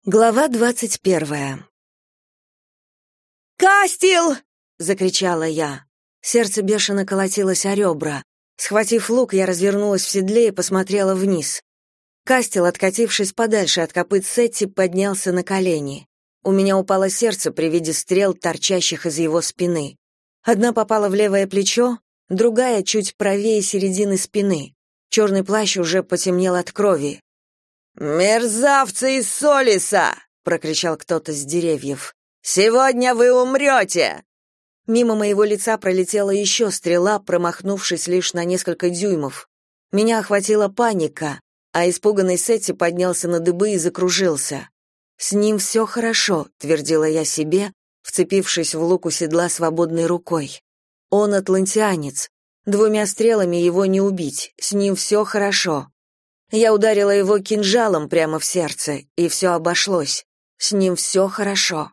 Глава 21. «Кастил!» — закричала я. Сердце бешено колотилось о ребра. Схватив лук, я развернулась в седле и посмотрела вниз. Кастил, откатившись подальше от копыт Сетти, поднялся на колени. У меня упало сердце при виде стрел, торчащих из его спины. Одна попала в левое плечо, другая чуть правее середины спины. Черный плащ уже потемнел от крови. «Мерзавцы из Солиса!» — прокричал кто-то с деревьев. «Сегодня вы умрете!» Мимо моего лица пролетела еще стрела, промахнувшись лишь на несколько дюймов. Меня охватила паника, а испуганный Сетти поднялся на дыбы и закружился. «С ним все хорошо», — твердила я себе, вцепившись в лук у седла свободной рукой. «Он атлантианец. 2 стрелами его не убить, с ним все хорошо». Я ударила его кинжалом прямо в сердце, и все обошлось. С ним все хорошо.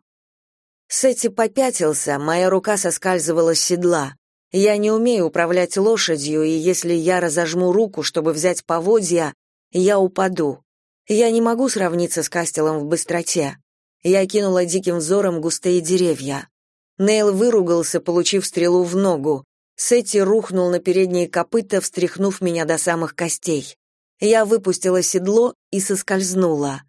Сетти попятился, моя рука соскальзывала с седла. Я не умею управлять лошадью, и если я разожму руку, чтобы взять поводья, я упаду. Я не могу сравниться с Кастелом в быстроте. Я кинула диким взором густые деревья. Нейл выругался, получив стрелу в ногу. Сетти рухнул на передние копыта, встряхнув меня до самых костей. Я выпустила седло и соскользнула.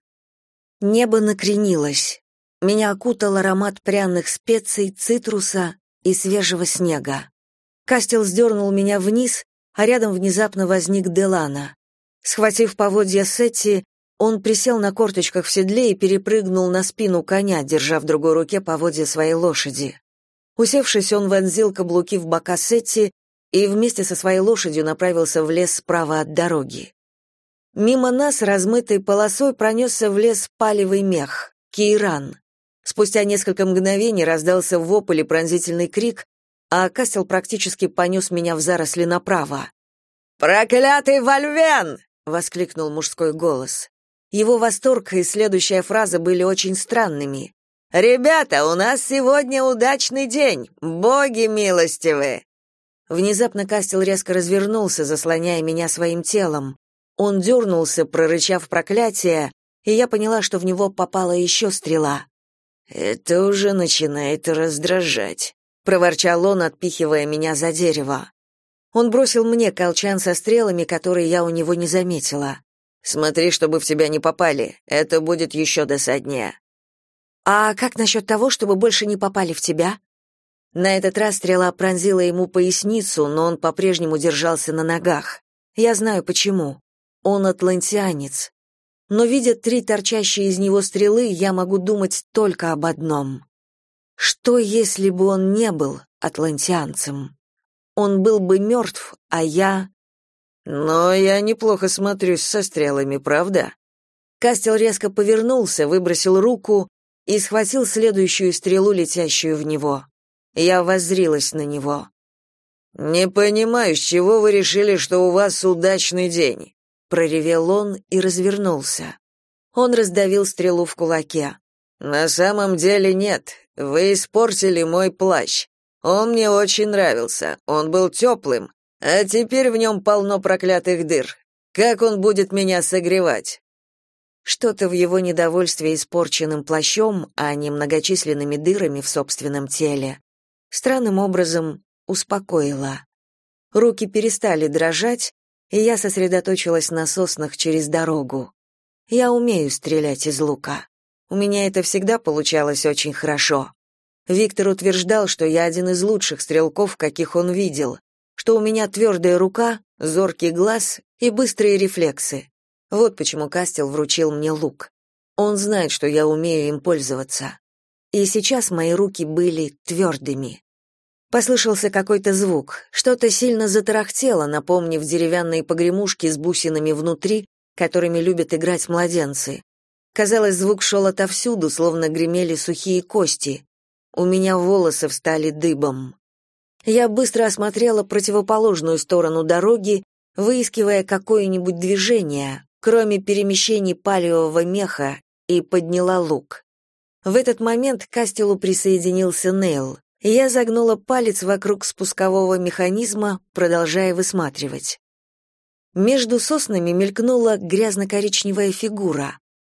Небо накренилось. Меня окутал аромат пряных специй, цитруса и свежего снега. Кастел сдернул меня вниз, а рядом внезапно возник Делана. Схватив поводья Сетти, он присел на корточках в седле и перепрыгнул на спину коня, держа в другой руке поводья своей лошади. Усевшись, он вонзил каблуки в бока Сетти и вместе со своей лошадью направился в лес справа от дороги. Мимо нас размытой полосой пронесся в лес палевый мех, Кейран. Спустя несколько мгновений раздался вопль и пронзительный крик, а Кастел практически понес меня в заросли направо. «Проклятый Вольвен!» — воскликнул мужской голос. Его восторг и следующая фраза были очень странными. «Ребята, у нас сегодня удачный день! Боги милостивы!» Внезапно Кастел резко развернулся, заслоняя меня своим телом. Он дернулся, прорычав проклятие, и я поняла, что в него попала еще стрела. «Это уже начинает раздражать», — проворчал он, отпихивая меня за дерево. Он бросил мне колчан со стрелами, которые я у него не заметила. «Смотри, чтобы в тебя не попали, это будет еще досаднее». «А как насчет того, чтобы больше не попали в тебя?» На этот раз стрела пронзила ему поясницу, но он по-прежнему держался на ногах. Я знаю почему. Он атлантианец. Но, видя 3 торчащие из него стрелы, я могу думать только об одном. Что, если бы он не был атлантианцем? Он был бы мертв, а я... Но я неплохо смотрюсь со стрелами, правда? Кастел резко повернулся, выбросил руку и схватил следующую стрелу, летящую в него. Я воззрилась на него. «Не понимаю, с чего вы решили, что у вас удачный день?» Проревел он и развернулся. Он раздавил стрелу в кулаке. «На самом деле нет. Вы испортили мой плащ. Он мне очень нравился. Он был теплым, а теперь в нем полно проклятых дыр. Как он будет меня согревать?» Что-то в его недовольстве испорченным плащом, а не многочисленными дырами в собственном теле, странным образом успокоило. Руки перестали дрожать, и я сосредоточилась на соснах через дорогу. Я умею стрелять из лука. У меня это всегда получалось очень хорошо. Виктор утверждал, что я один из лучших стрелков, каких он видел, что у меня твердая рука, зоркий глаз и быстрые рефлексы. Вот почему Кастел вручил мне лук. Он знает, что я умею им пользоваться. И сейчас мои руки были твердыми. Послышался какой-то звук. Что-то сильно затарахтело, напомнив деревянные погремушки с бусинами внутри, которыми любят играть младенцы. Казалось, звук шел отовсюду, словно гремели сухие кости. У меня волосы встали дыбом. Я быстро осмотрела противоположную сторону дороги, выискивая какое-нибудь движение, кроме перемещений палевого меха, и подняла лук. В этот момент к Кастелу присоединился Нейл. Я загнула палец вокруг спускового механизма, продолжая высматривать. Между соснами мелькнула грязно-коричневая фигура.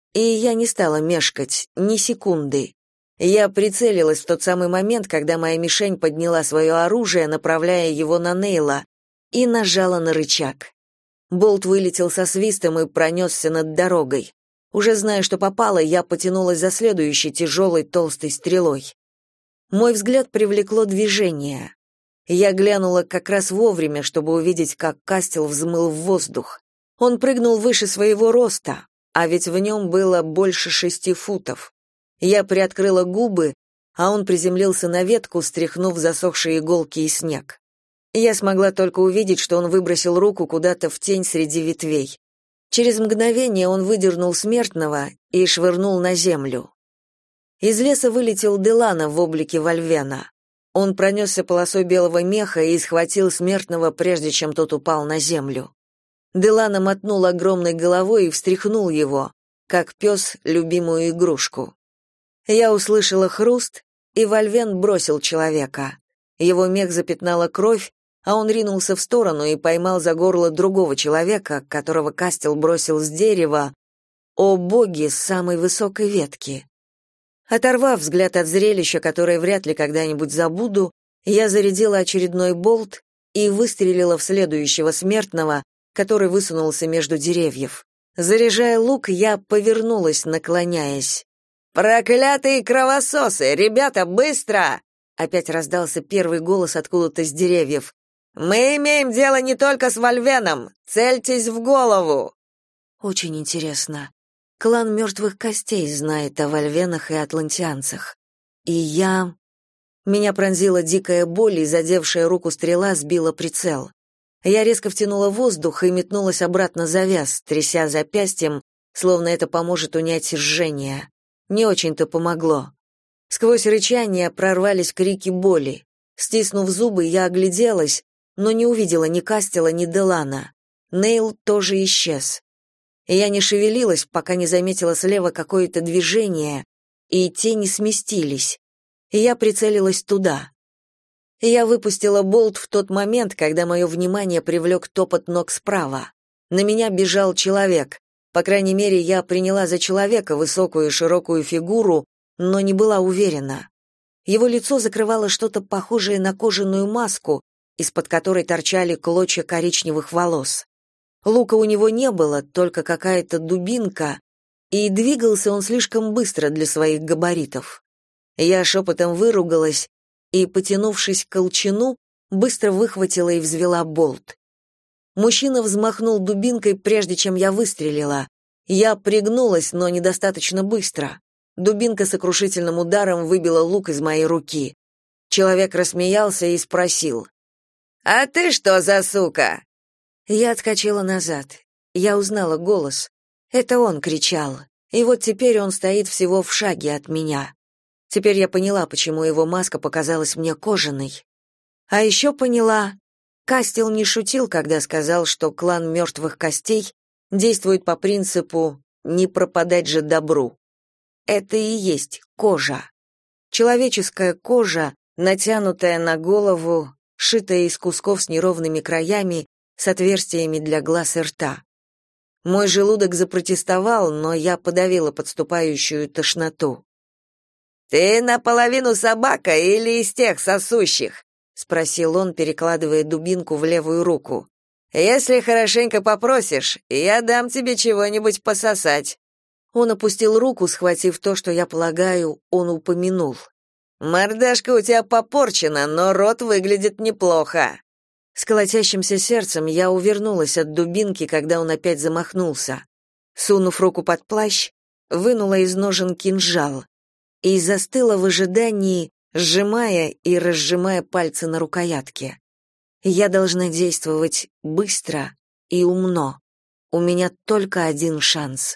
И я не стала мешкать ни секунды. Я прицелилась в тот самый момент, когда моя мишень подняла свое оружие, направляя его на Нейла, и нажала на рычаг. Болт вылетел со свистом и пронесся над дорогой. Уже зная, что попало, я потянулась за следующей тяжелой толстой стрелой. Мой взгляд привлекло движение. Я глянула как раз вовремя, чтобы увидеть, как Кастел взмыл в воздух. Он прыгнул выше своего роста, а ведь в нем было больше 6 футов. Я приоткрыла губы, а он приземлился на ветку, стряхнув засохшие иголки и снег. Я смогла только увидеть, что он выбросил руку куда-то в тень среди ветвей. Через мгновение он выдернул смертного и швырнул на землю. Из леса вылетел Делана в облике Вольвена. Он пронесся полосой белого меха и схватил смертного, прежде чем тот упал на землю. Делана мотнул огромной головой и встряхнул его, как пес любимую игрушку. Я услышала хруст, и Вольвен бросил человека. Его мех запятнала кровь, а он ринулся в сторону и поймал за горло другого человека, которого Кастел бросил с дерева, о боги, с самой высокой ветки. Оторвав взгляд от зрелища, которое вряд ли когда-нибудь забуду, я зарядила очередной болт и выстрелила в следующего смертного, который высунулся между деревьев. Заряжая лук, я повернулась, наклоняясь. «Проклятые кровососы! Ребята, быстро!» Опять раздался первый голос откуда-то с деревьев. «Мы имеем дело не только с Вольвеном! Цельтесь в голову!» Очень интересно. Клан мертвых костей знает о вольвенах и атлантианцах. И я... Меня пронзила дикая боль, и задевшая руку стрела сбила прицел. Я резко втянула воздух и метнулась обратно за вяз, тряся запястьем, словно это поможет унять жжение. Не очень-то помогло. Сквозь рычание прорвались крики боли. Стиснув зубы, я огляделась, но не увидела ни Кастела, ни Делана. Нейл тоже исчез. Я не шевелилась, пока не заметила слева какое-то движение, и тени сместились. Я прицелилась туда. Я выпустила болт в тот момент, когда мое внимание привлек топот ног справа. На меня бежал человек. По крайней мере, я приняла за человека высокую и широкую фигуру, но не была уверена. Его лицо закрывало что-то похожее на кожаную маску, из-под которой торчали клочья коричневых волос. Лука у него не было, только какая-то дубинка, и двигался он слишком быстро для своих габаритов. Я шепотом выругалась и, потянувшись к колчану, быстро выхватила и взвела болт. Мужчина взмахнул дубинкой, прежде чем я выстрелила. Я пригнулась, но недостаточно быстро. Дубинка сокрушительным ударом выбила лук из моей руки. Человек рассмеялся и спросил: «А ты что за сука?» Я отскочила назад. Я узнала голос. Это он кричал. И вот теперь он стоит всего в шаге от меня. Теперь я поняла, почему его маска показалась мне кожаной. А еще поняла, Кастел не шутил, когда сказал, что клан мертвых костей действует по принципу «не пропадать же добру». Это и есть кожа. Человеческая кожа, натянутая на голову, сшитая из кусков с неровными краями, с отверстиями для глаз и рта. Мой желудок запротестовал, но я подавила подступающую тошноту. «Ты наполовину собака или из тех сосущих?» — спросил он, перекладывая дубинку в левую руку. «Если хорошенько попросишь, я дам тебе чего-нибудь пососать». Он опустил руку, схватив то, что, я полагаю, он упомянул. «Мордашка у тебя попорчена, но рот выглядит неплохо». С колотящимся сердцем я увернулась от дубинки, когда он опять замахнулся. Сунув руку под плащ, вынула из ножен кинжал и застыла в ожидании, сжимая и разжимая пальцы на рукоятке. Я должна действовать быстро и умно. У меня только один шанс.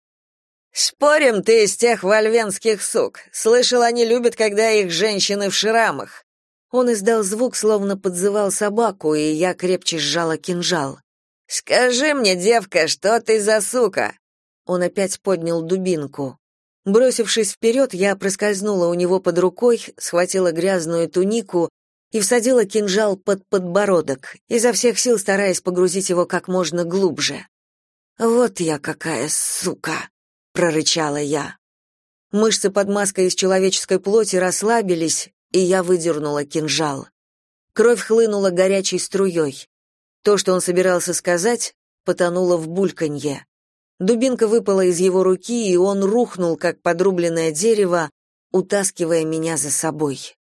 «Спорим, ты из тех вольвенских сук. Слышал, они любят, когда их женщины в шрамах». Он издал звук, словно подзывал собаку, и я крепче сжала кинжал. «Скажи мне, девка, что ты за сука?» Он опять поднял дубинку. Бросившись вперед, я проскользнула у него под рукой, схватила грязную тунику и всадила кинжал под подбородок, изо всех сил стараясь погрузить его как можно глубже. «Вот я какая сука!» прорычала я. Мышцы под маской из человеческой плоти расслабились, и я выдернула кинжал. Кровь хлынула горячей струей. То, что он собирался сказать, потонуло в бульканье. Дубинка выпала из его руки, и он рухнул, как подрубленное дерево, утаскивая меня за собой.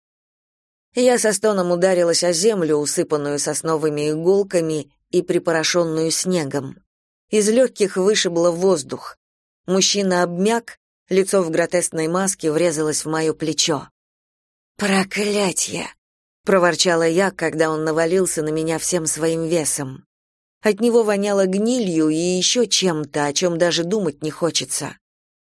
Я со стоном ударилась о землю, усыпанную сосновыми иголками и припорошенную снегом. Из легких вышибло воздух. Мужчина обмяк, лицо в гротескной маске врезалось в мое плечо. «Проклятье!» — проворчала я, когда он навалился на меня всем своим весом. От него воняло гнилью и еще чем-то, о чем даже думать не хочется.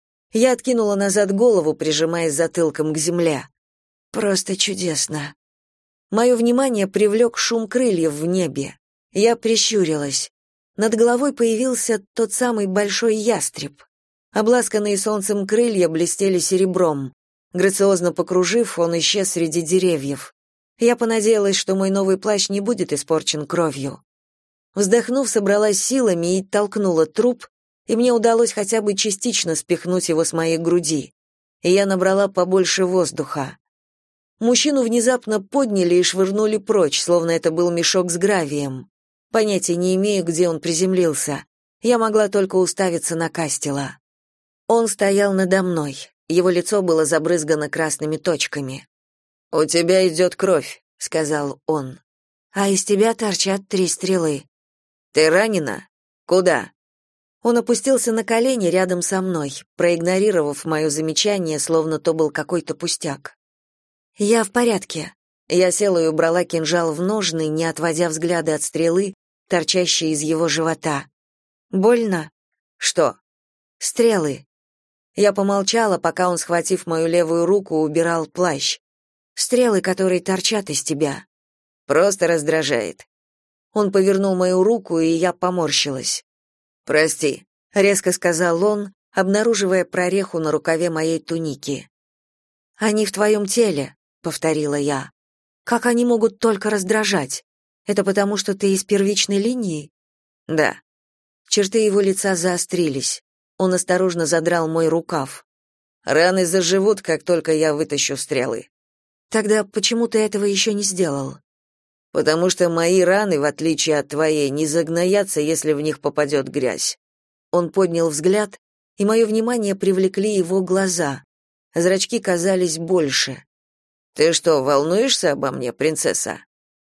Я откинула назад голову, прижимаясь затылком к земле. Просто чудесно. Мое внимание привлек шум крыльев в небе. Я прищурилась. Над головой появился тот самый большой ястреб. Обласканные солнцем крылья блестели серебром. Грациозно покружив, он исчез среди деревьев. Я понадеялась, что мой новый плащ не будет испорчен кровью. Вздохнув, собралась силами и толкнула труп, и мне удалось хотя бы частично спихнуть его с моей груди. И я набрала побольше воздуха. Мужчину внезапно подняли и швырнули прочь, словно это был мешок с гравием. Понятия не имею, где он приземлился. Я могла только уставиться на Кастела. Он стоял надо мной. Его лицо было забрызгано красными точками. «У тебя идет кровь», — сказал он. «А из тебя торчат 3 стрелы». «Ты ранена? Куда?» Он опустился на колени рядом со мной, проигнорировав мое замечание, словно то был какой-то пустяк. «Я в порядке». Я села и убрала кинжал в ножны, не отводя взгляда от стрелы, торчащей из его живота. «Больно?» «Что?» «Стрелы». Я помолчала, пока он, схватив мою левую руку, убирал плащ. «Стрелы, которые торчат из тебя». «Просто раздражает». Он повернул мою руку, и я поморщилась. «Прости», — резко сказал он, обнаруживая прореху на рукаве моей туники. «Они в твоем теле», — повторила я. «Как они могут только раздражать? Это потому, что ты из первичной линии?» «Да». Черты его лица заострились. Он осторожно задрал мой рукав. «Раны заживут, как только я вытащу стрелы». «Тогда почему ты этого еще не сделал?» «Потому что мои раны, в отличие от твоей, не загноятся, если в них попадет грязь». Он поднял взгляд, и мое внимание привлекли его глаза. Зрачки казались больше. «Ты что, волнуешься обо мне, принцесса?»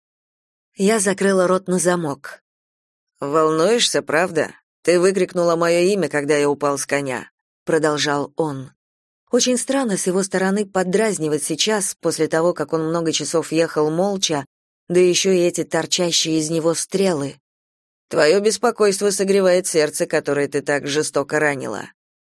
Я закрыла рот на замок. «Волнуешься, правда? Ты выкрикнула мое имя, когда я упал с коня», — продолжал он. Очень странно с его стороны поддразнивать сейчас, после того, как он много часов ехал молча, да еще и эти торчащие из него стрелы. «Твое беспокойство согревает сердце, которое ты так жестоко ранила».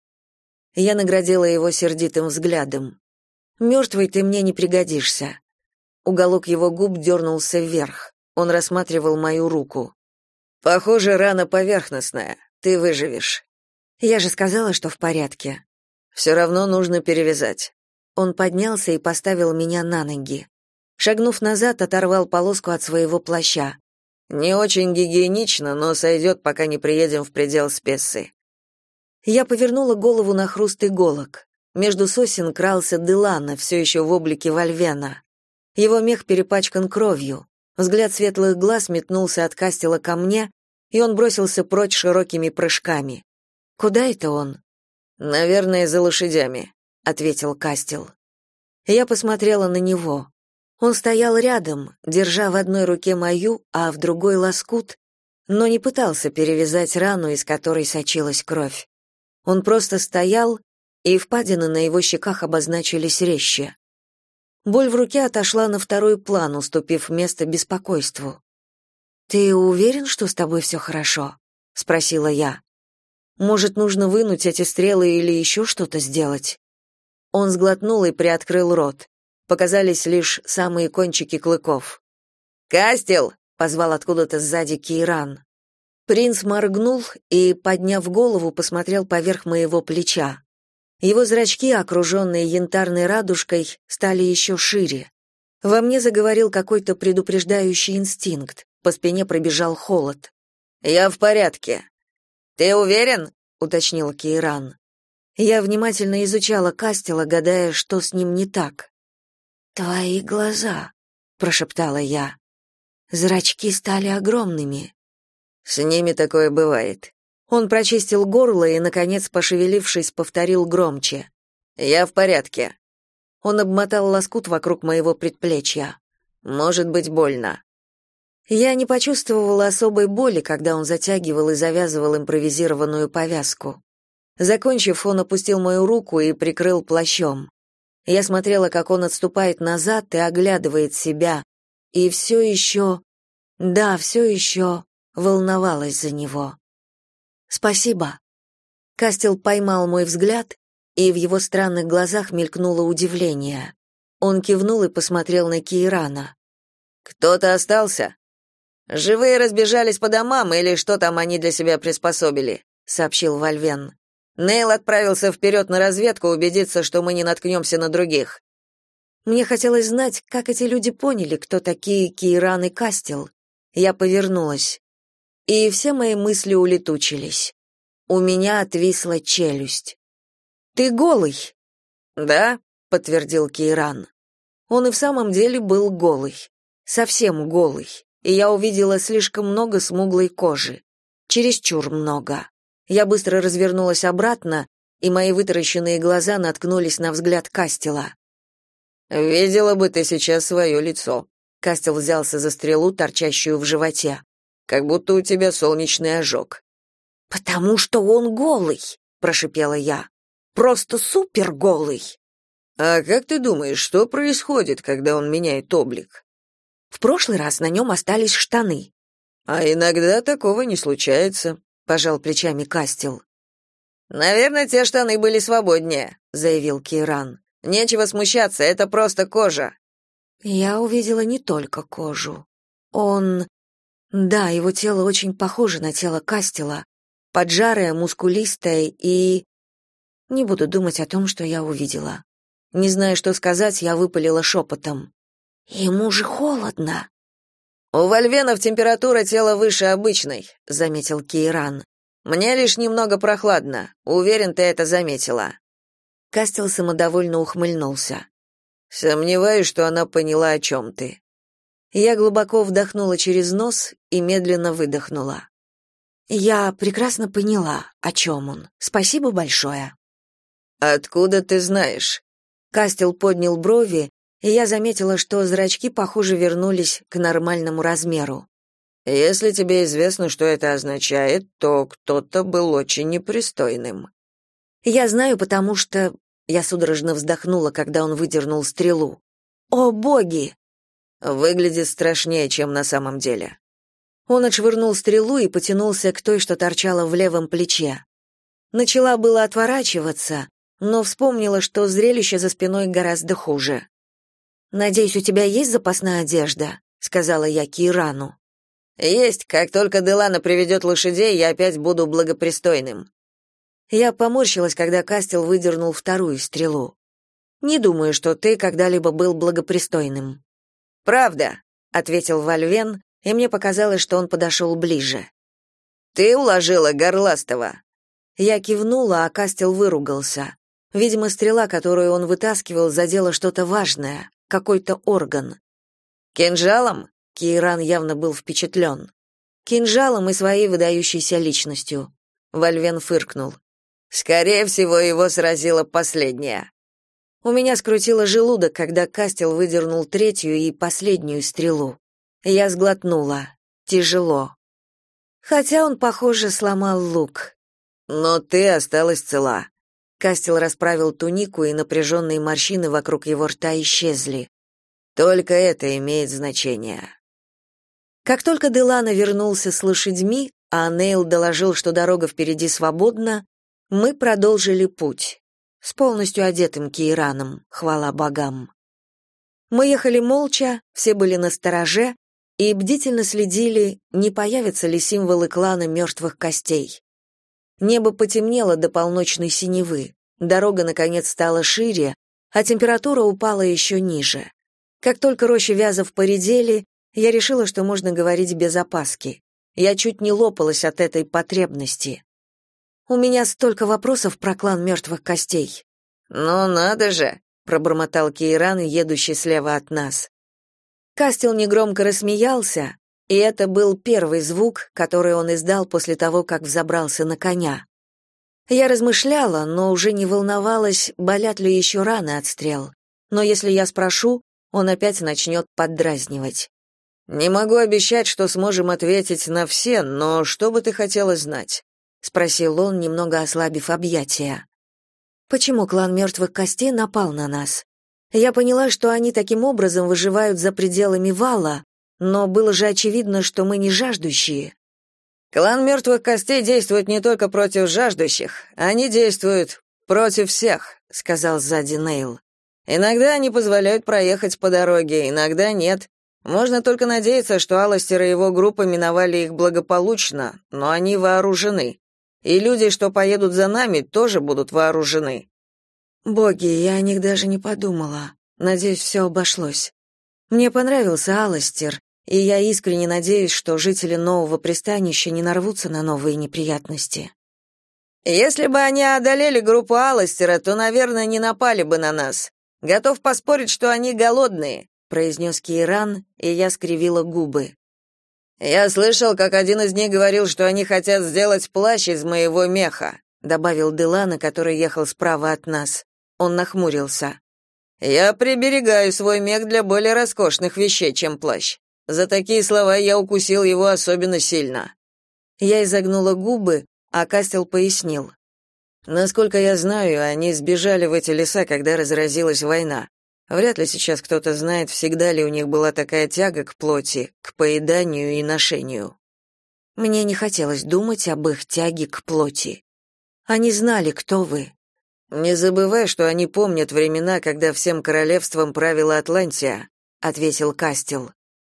Я наградила его сердитым взглядом. «Мертвый ты мне не пригодишься». Уголок его губ дернулся вверх. Он рассматривал мою руку. «Похоже, рана поверхностная. Ты выживешь». «Я же сказала, что в порядке». «Все равно нужно перевязать». Он поднялся и поставил меня на ноги. Шагнув назад, оторвал полоску от своего плаща. «Не очень гигиенично, но сойдет, пока не приедем в предел Спессы». Я повернула голову на хруст иголок. Между сосен крался Делана, все еще в облике Вольвена. Его мех перепачкан кровью. Взгляд светлых глаз метнулся от Кастела ко мне, и он бросился прочь широкими прыжками. «Куда это он?» «Наверное, за лошадями», — ответил Кастел. Я посмотрела на него. Он стоял рядом, держа в одной руке мою, а в другой лоскут, но не пытался перевязать рану, из которой сочилась кровь. Он просто стоял, и впадины на его щеках обозначились резче. Боль в руке отошла на второй план, уступив место беспокойству. «Ты уверен, что с тобой все хорошо?» — спросила я. «Может, нужно вынуть эти стрелы или еще что-то сделать?» Он сглотнул и приоткрыл рот. Показались лишь самые кончики клыков. «Кастел!» — позвал откуда-то сзади Кейран. Принц моргнул и, подняв голову, посмотрел поверх моего плеча. Его зрачки, окруженные янтарной радужкой, стали еще шире. Во мне заговорил какой-то предупреждающий инстинкт, по спине пробежал холод. «Я в порядке». «Ты уверен?» — уточнил Кейран. Я внимательно изучала Кастела, гадая, что с ним не так. «Твои глаза», — прошептала я. Зрачки стали огромными. «С ними такое бывает». Он прочистил горло и, наконец, пошевелившись, повторил громче. «Я в порядке». Он обмотал лоскут вокруг моего предплечья. «Может быть больно». Я не почувствовала особой боли, когда он затягивал и завязывал импровизированную повязку. Закончив, он опустил мою руку и прикрыл плащом. Я смотрела, как он отступает назад и оглядывает себя, и все еще волновалась за него. «Спасибо». Кастел поймал мой взгляд, и в его странных глазах мелькнуло удивление. Он кивнул и посмотрел на Кейрана. «Кто-то остался?» «Живые разбежались по домам, или что там они для себя приспособили», — сообщил Вальвен. «Нейл отправился вперед на разведку, убедиться, что мы не наткнемся на других». Мне хотелось знать, как эти люди поняли, кто такие Кейран и Кастел. Я повернулась, и все мои мысли улетучились. У меня отвисла челюсть. «Ты голый?» «Да», — подтвердил Кейран. Он и в самом деле был голый. Совсем голый. И я увидела слишком много смуглой кожи. Чересчур много. Я быстро развернулась обратно, и мои вытаращенные глаза наткнулись на взгляд Кастела. «Видела бы ты сейчас свое лицо». Кастел взялся за стрелу, торчащую в животе. «Как будто у тебя солнечный ожог». «Потому что он голый», — прошипела я. «Просто супер голый». «А как ты думаешь, что происходит, когда он меняет облик?» В прошлый раз на нем остались штаны. А иногда такого не случается, пожал плечами Кастел. Наверное, те штаны были свободнее, заявил Кейран. Нечего смущаться, это просто кожа. Я увидела не только кожу. Да, его тело очень похоже на тело Кастела, поджарое, мускулистое и... Не буду думать о том, что я увидела. Не зная, что сказать, я выпалила шепотом. Ему же холодно. У вольвенов температура тела выше обычной, заметил Кейран. Мне лишь немного прохладно. Уверен, ты это заметила. Кастел самодовольно ухмыльнулся. Сомневаюсь, что она поняла, о чем ты. Я глубоко вдохнула через нос и медленно выдохнула. Я прекрасно поняла, о чем он. Спасибо большое. Откуда ты знаешь? Кастел поднял брови, и я заметила, что зрачки, похоже, вернулись к нормальному размеру. Если тебе известно, что это означает, то кто-то был очень непристойным. Я знаю, потому что... Я судорожно вздохнула, когда он выдернул стрелу. О, боги! Выглядит страшнее, чем на самом деле. Он отшвырнул стрелу и потянулся к той, что торчала в левом плече. Начала было отворачиваться, но вспомнила, что зрелище за спиной гораздо хуже. «Надеюсь, у тебя есть запасная одежда?» — сказала я Кейрану. «Есть. Как только Делана приведет лошадей, я опять буду благопристойным». Я поморщилась, когда Кастел выдернул вторую стрелу. «Не думаю, что ты когда-либо был благопристойным». «Правда», — ответил Вальвен, и мне показалось, что он подошел ближе. «Ты уложила Горластого». Я кивнула, а Кастел выругался. Видимо, стрела, которую он вытаскивал, задела что-то важное. Какой-то орган. Кинжалом? Кейран явно был впечатлен. Кинжалом и своей выдающейся личностью. Вальвен фыркнул. Скорее всего, его сразила последняя. У меня скрутило желудок, когда Кастел выдернул третью и последнюю стрелу. Я сглотнула. Тяжело. Хотя он, похоже, сломал лук. Но ты осталась цела. Кастел расправил тунику, и напряженные морщины вокруг его рта исчезли. Только это имеет значение. Как только Делана вернулся с лошадьми, а Нейл доложил, что дорога впереди свободна, мы продолжили путь. С полностью одетым Кейраном, хвала богам. Мы ехали молча, все были настороже и бдительно следили, не появятся ли символы клана мертвых костей. Небо потемнело до полночной синевы, дорога, наконец, стала шире, а температура упала еще ниже. Как только рощи вязов поредели, я решила, что можно говорить без опаски. Я чуть не лопалась от этой потребности. У меня столько вопросов про клан мертвых костей». «Ну надо же», — пробормотал Кейран, едущий слева от нас. Кастел негромко рассмеялся, и это был первый звук, который он издал после того, как взобрался на коня. Я размышляла, но уже не волновалась, болят ли еще раны от стрел. Но если я спрошу, он опять начнет поддразнивать. «Не могу обещать, что сможем ответить на все, но что бы ты хотела знать?» — спросил он, немного ослабив объятия. «Почему клан мертвых костей напал на нас? Я поняла, что они таким образом выживают за пределами вала, но было же очевидно, что мы не жаждущие». «Клан мертвых костей действует не только против жаждущих, они действуют против всех», — сказал сзади Нейл. «Иногда они позволяют проехать по дороге, иногда нет. Можно только надеяться, что Аластер и его группа миновали их благополучно, но они вооружены. И люди, что поедут за нами, тоже будут вооружены». «Боги, я о них даже не подумала. Надеюсь, все обошлось. Мне понравился Аластер, и я искренне надеюсь, что жители нового пристанища не нарвутся на новые неприятности». «Если бы они одолели группу Аластера, то, наверное, не напали бы на нас. Готов поспорить, что они голодные», — произнес Кейран, и я скривила губы. «Я слышал, как один из них говорил, что они хотят сделать плащ из моего меха», — добавил Делана, который ехал справа от нас. Он нахмурился. «Я приберегаю свой мех для более роскошных вещей, чем плащ. За такие слова я укусил его особенно сильно». Я изогнула губы, а Кастел пояснил. «Насколько я знаю, они сбежали в эти леса, когда разразилась война. Вряд ли сейчас кто-то знает, всегда ли у них была такая тяга к плоти, к поеданию и ношению». Мне не хотелось думать об их тяге к плоти. Они знали, кто вы. «Не забывай, что они помнят времена, когда всем королевством правила Атлантия», — ответил Кастел.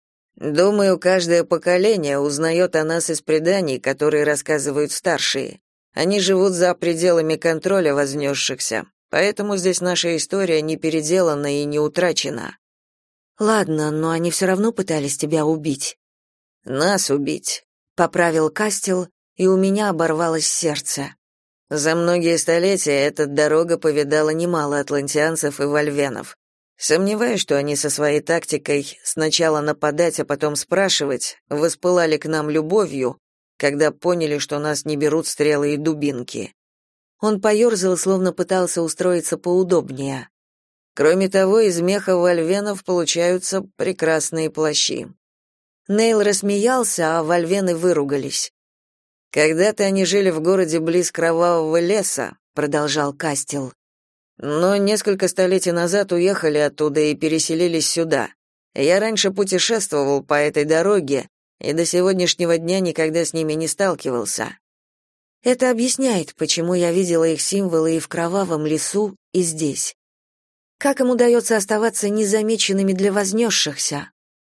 «Думаю, каждое поколение узнает о нас из преданий, которые рассказывают старшие. Они живут за пределами контроля вознесшихся, поэтому здесь наша история не переделана и не утрачена». «Ладно, но они все равно пытались тебя убить». «Нас убить», — поправил Кастел, и у меня оборвалось сердце. «За многие столетия эта дорога повидала немало атлантианцев и вольвенов. Сомневаюсь, что они со своей тактикой сначала нападать, а потом спрашивать, воспылали к нам любовью, когда поняли, что нас не берут стрелы и дубинки». Он поерзал, словно пытался устроиться поудобнее. «Кроме того, из меха вольвенов получаются прекрасные плащи». Нейл рассмеялся, а вольвены выругались. «Когда-то они жили в городе близ Кровавого леса», — продолжал Кастел. «Но несколько столетий назад уехали оттуда и переселились сюда. Я раньше путешествовал по этой дороге и до сегодняшнего дня никогда с ними не сталкивался». Это объясняет, почему я видела их символы и в Кровавом лесу, и здесь. Как им удается оставаться незамеченными для вознесшихся?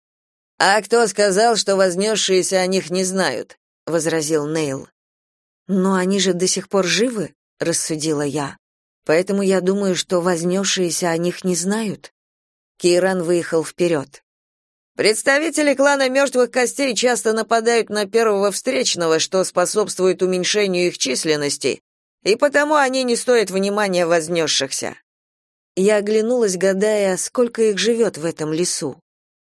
«А кто сказал, что вознесшиеся о них не знают?» — возразил Нейл. «Но они же до сих пор живы», — рассудила я. «Поэтому я думаю, что вознесшиеся о них не знают». Кейран выехал вперед. «Представители клана мертвых костей часто нападают на первого встречного, что способствует уменьшению их численности, и потому они не стоят внимания вознесшихся». Я оглянулась, гадая, сколько их живет в этом лесу.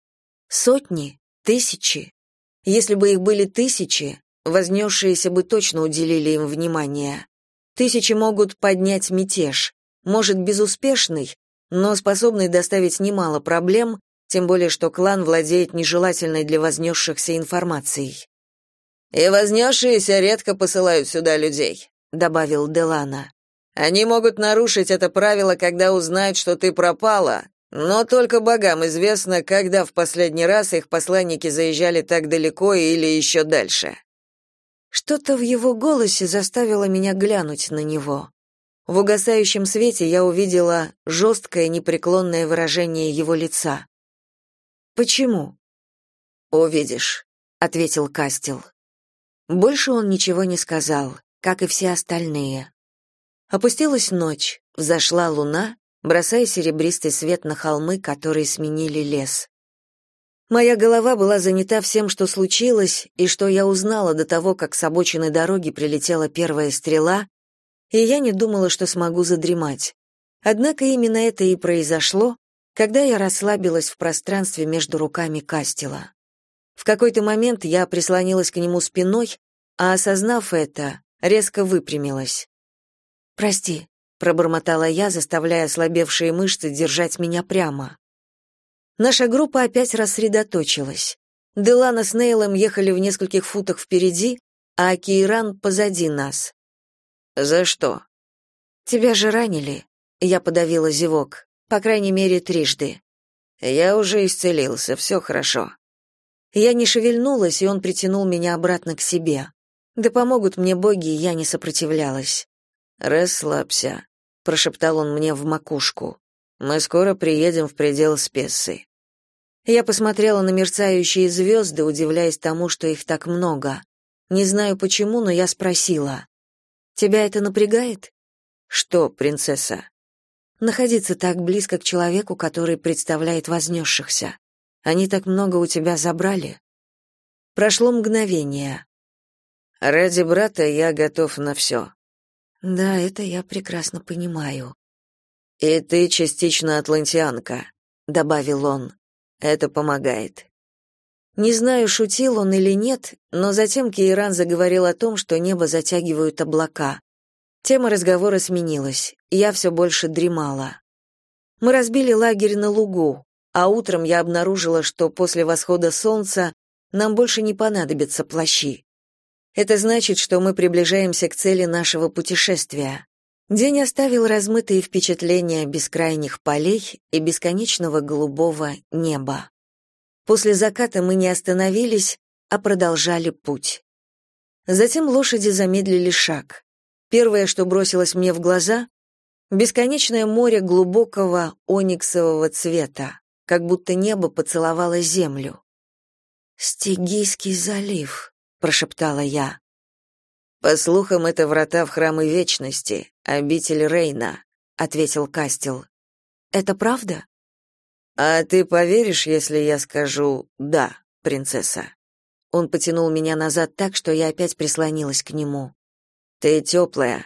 Сотни? Тысячи? Если бы их были тысячи, вознесшиеся бы точно уделили им внимание. Тысячи могут поднять мятеж, может, безуспешный, но способный доставить немало проблем, тем более что клан владеет нежелательной для вознесшихся информацией. «И вознесшиеся редко посылают сюда людей», — добавил Делана. «Они могут нарушить это правило, когда узнают, что ты пропала, но только богам известно, когда в последний раз их посланники заезжали так далеко или еще дальше». Что-то в его голосе заставило меня глянуть на него. В угасающем свете я увидела жесткое, непреклонное выражение его лица. «Почему?» «Увидишь», — ответил Кастел. Больше он ничего не сказал, как и все остальные. Опустилась ночь, взошла луна, бросая серебристый свет на холмы, которые сменили лес. Моя голова была занята всем, что случилось, и что я узнала до того, как с обочины дороги прилетела первая стрела, и я не думала, что смогу задремать. Однако именно это и произошло, когда я расслабилась в пространстве между руками Кастела. В какой-то момент я прислонилась к нему спиной, а, осознав это, резко выпрямилась. «Прости», — пробормотала я, заставляя ослабевшие мышцы держать меня прямо. Наша группа опять рассредоточилась. Делана с Нейлом ехали в нескольких футах впереди, а Кейран позади нас. «За что?» «Тебя же ранили», — я подавила зевок, по крайней мере, 3. «Я уже исцелился, все хорошо». Я не шевельнулась, и он притянул меня обратно к себе. Да помогут мне боги, я не сопротивлялась. «Расслабься», — прошептал он мне в макушку. «Мы скоро приедем в предел Спессы». Я посмотрела на мерцающие звезды, удивляясь тому, что их так много. Не знаю почему, но я спросила. «Тебя это напрягает?» «Что, принцесса?» «Находиться так близко к человеку, который представляет вознесшихся. Они так много у тебя забрали». Прошло мгновение. «Ради брата я готов на все». «Да, это я прекрасно понимаю». «И ты частично атлантианка», — добавил он. «Это помогает». Не знаю, шутил он или нет, но затем Кейран заговорил о том, что небо затягивают облака. Тема разговора сменилась, я все больше дремала. Мы разбили лагерь на лугу, а утром я обнаружила, что после восхода солнца нам больше не понадобятся плащи. Это значит, что мы приближаемся к цели нашего путешествия. День оставил размытые впечатления бескрайних полей и бесконечного голубого неба. После заката мы не остановились, а продолжали путь. Затем лошади замедлили шаг. Первое, что бросилось мне в глаза — бесконечное море глубокого ониксового цвета, как будто небо поцеловало землю. «Стигийский залив», — прошептала я. «По слухам, это врата в храмы Вечности, обитель Рейна», — ответил Кастел. «Это правда?» «А ты поверишь, если я скажу «да», принцесса?» Он потянул меня назад так, что я опять прислонилась к нему. «Ты теплая».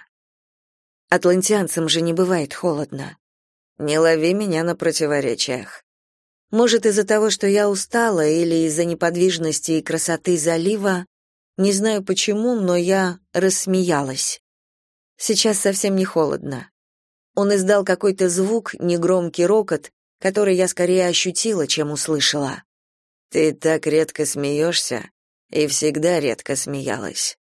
Атлантианцам же не бывает холодно. «Не лови меня на противоречиях». Может, из-за того, что я устала, или из-за неподвижности и красоты залива, не знаю почему, но я рассмеялась. Сейчас совсем не холодно. Он издал какой-то звук, негромкий рокот, который я скорее ощутила, чем услышала. «Ты так редко смеешься, и всегда редко смеялась».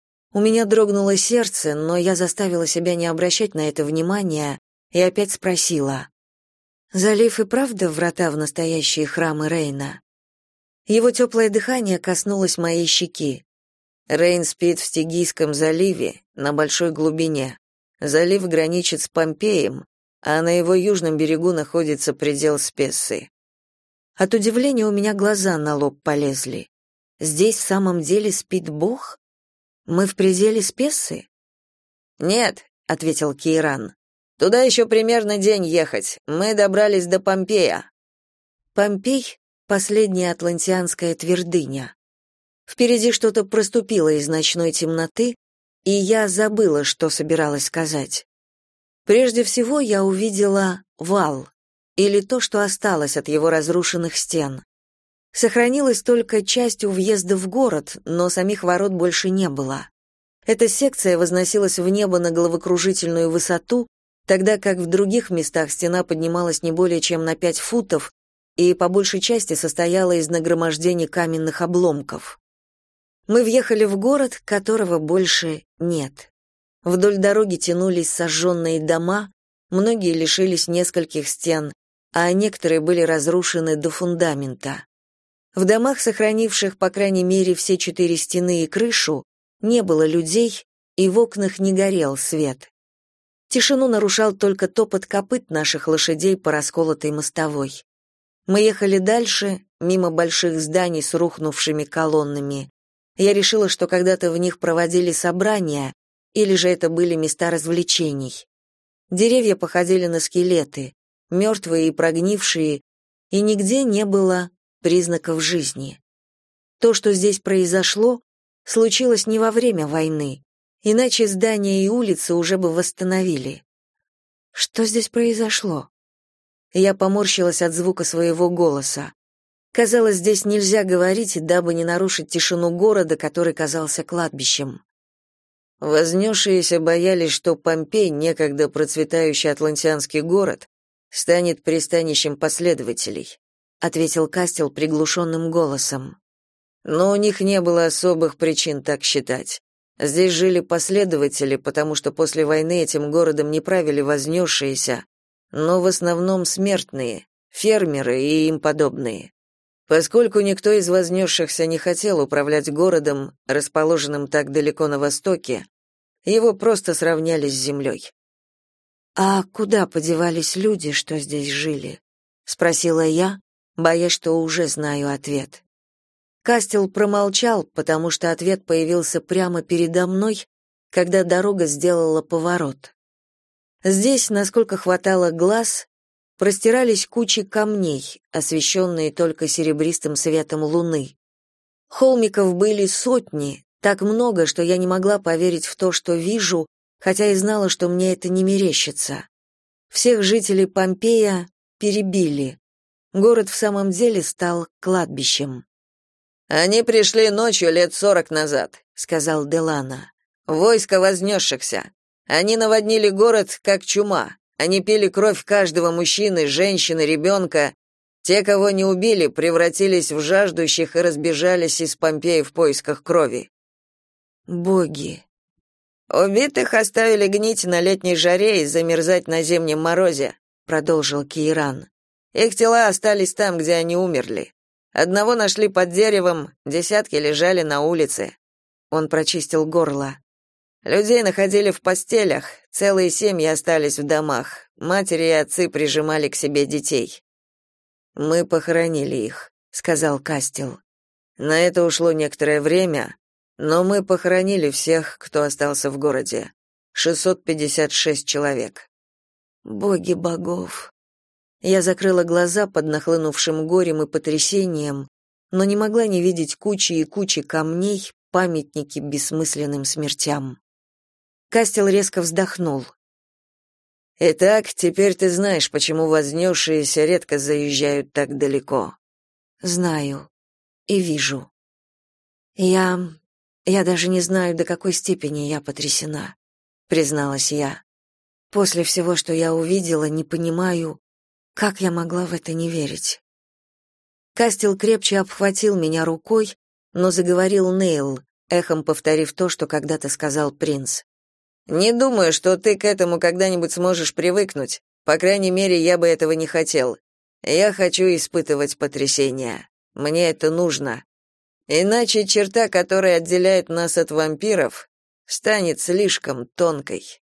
У меня дрогнуло сердце, но я заставила себя не обращать на это внимания и опять спросила. «Залив и правда врата в настоящие храмы Рейна?» Его теплое дыхание коснулось моей щеки. Рейн спит в Стигийском заливе, на большой глубине. Залив граничит с Помпеем, а на его южном берегу находится предел Спессы. От удивления у меня глаза на лоб полезли. Здесь в самом деле спит Бог? Мы в пределе Спессы? «Нет», — ответил Кейран. «Туда еще примерно день ехать. Мы добрались до Помпея». Помпей — последняя атлантианская твердыня. Впереди что-то проступило из ночной темноты, и я забыла, что собиралась сказать. Прежде всего я увидела вал, или то, что осталось от его разрушенных стен. Сохранилась только часть у въезда в город, но самих ворот больше не было. Эта секция возносилась в небо на головокружительную высоту, тогда как в других местах стена поднималась не более чем на 5 футов и по большей части состояла из нагромождений каменных обломков. Мы въехали в город, которого больше нет. Вдоль дороги тянулись сожженные дома, многие лишились нескольких стен, а некоторые были разрушены до фундамента. В домах, сохранивших, по крайней мере, все 4 стены и крышу, не было людей, и в окнах не горел свет. Тишину нарушал только топот копыт наших лошадей по расколотой мостовой. Мы ехали дальше, мимо больших зданий с рухнувшими колоннами. Я решила, что когда-то в них проводили собрания, или же это были места развлечений. Деревья походили на скелеты, мертвые и прогнившие, и нигде не было признаков жизни. То, что здесь произошло, случилось не во время войны, Иначе здания и улицы уже бы восстановили. Что здесь произошло? Я поморщилась от звука своего голоса. Казалось, здесь нельзя говорить, дабы не нарушить тишину города, который казался кладбищем. Вознесшиеся боялись, что Помпей, некогда процветающий атлантианский город, станет пристанищем последователей, ответил Кастел приглушенным голосом. Но у них не было особых причин так считать. Здесь жили последователи, потому что после войны этим городом не правили вознесшиеся, но в основном смертные, фермеры и им подобные. Поскольку никто из вознесшихся не хотел управлять городом, расположенным так далеко на востоке, его просто сравняли с землей. «А куда подевались люди, что здесь жили?» — спросила я, боясь, что уже знаю ответ. Кастел промолчал, потому что ответ появился прямо передо мной, когда дорога сделала поворот. Здесь, насколько хватало глаз, простирались кучи камней, освещенные только серебристым светом луны. Холмиков были сотни, так много, что я не могла поверить в то, что вижу, хотя и знала, что мне это не мерещится. Всех жителей Помпея перебили. Город в самом деле стал кладбищем. «Они пришли ночью лет 40 назад», — сказал Делана. «Войско вознесшихся. Они наводнили город, как чума. Они пили кровь каждого мужчины, женщины, ребенка. Те, кого не убили, превратились в жаждущих и разбежались из Помпеи в поисках крови». «Боги!» «Убитых оставили гнить на летней жаре и замерзать на зимнем морозе», — продолжил Кейран. «Их тела остались там, где они умерли. Одного нашли под деревом, десятки лежали на улице». Он прочистил горло. Людей находили в постелях, целые семьи остались в домах, матери и отцы прижимали к себе детей. «Мы похоронили их», — сказал Кастел. «На это ушло некоторое время, но мы похоронили всех, кто остался в городе. 656 человек». «Боги богов!» Я закрыла глаза под нахлынувшим горем и потрясением, но не могла не видеть кучи и кучи камней, памятники бессмысленным смертям. Кастел резко вздохнул. «Итак, теперь ты знаешь, почему вознесшиеся редко заезжают так далеко». «Знаю. И вижу. Я даже не знаю, до какой степени я потрясена», — призналась я. «После всего, что я увидела, не понимаю, как я могла в это не верить?» Кастел крепче обхватил меня рукой, но заговорил Нейл, эхом повторив то, что когда-то сказал принц. «Не думаю, что ты к этому когда-нибудь сможешь привыкнуть. По крайней мере, я бы этого не хотел. Я хочу испытывать потрясения. Мне это нужно. Иначе черта, которая отделяет нас от вампиров, станет слишком тонкой».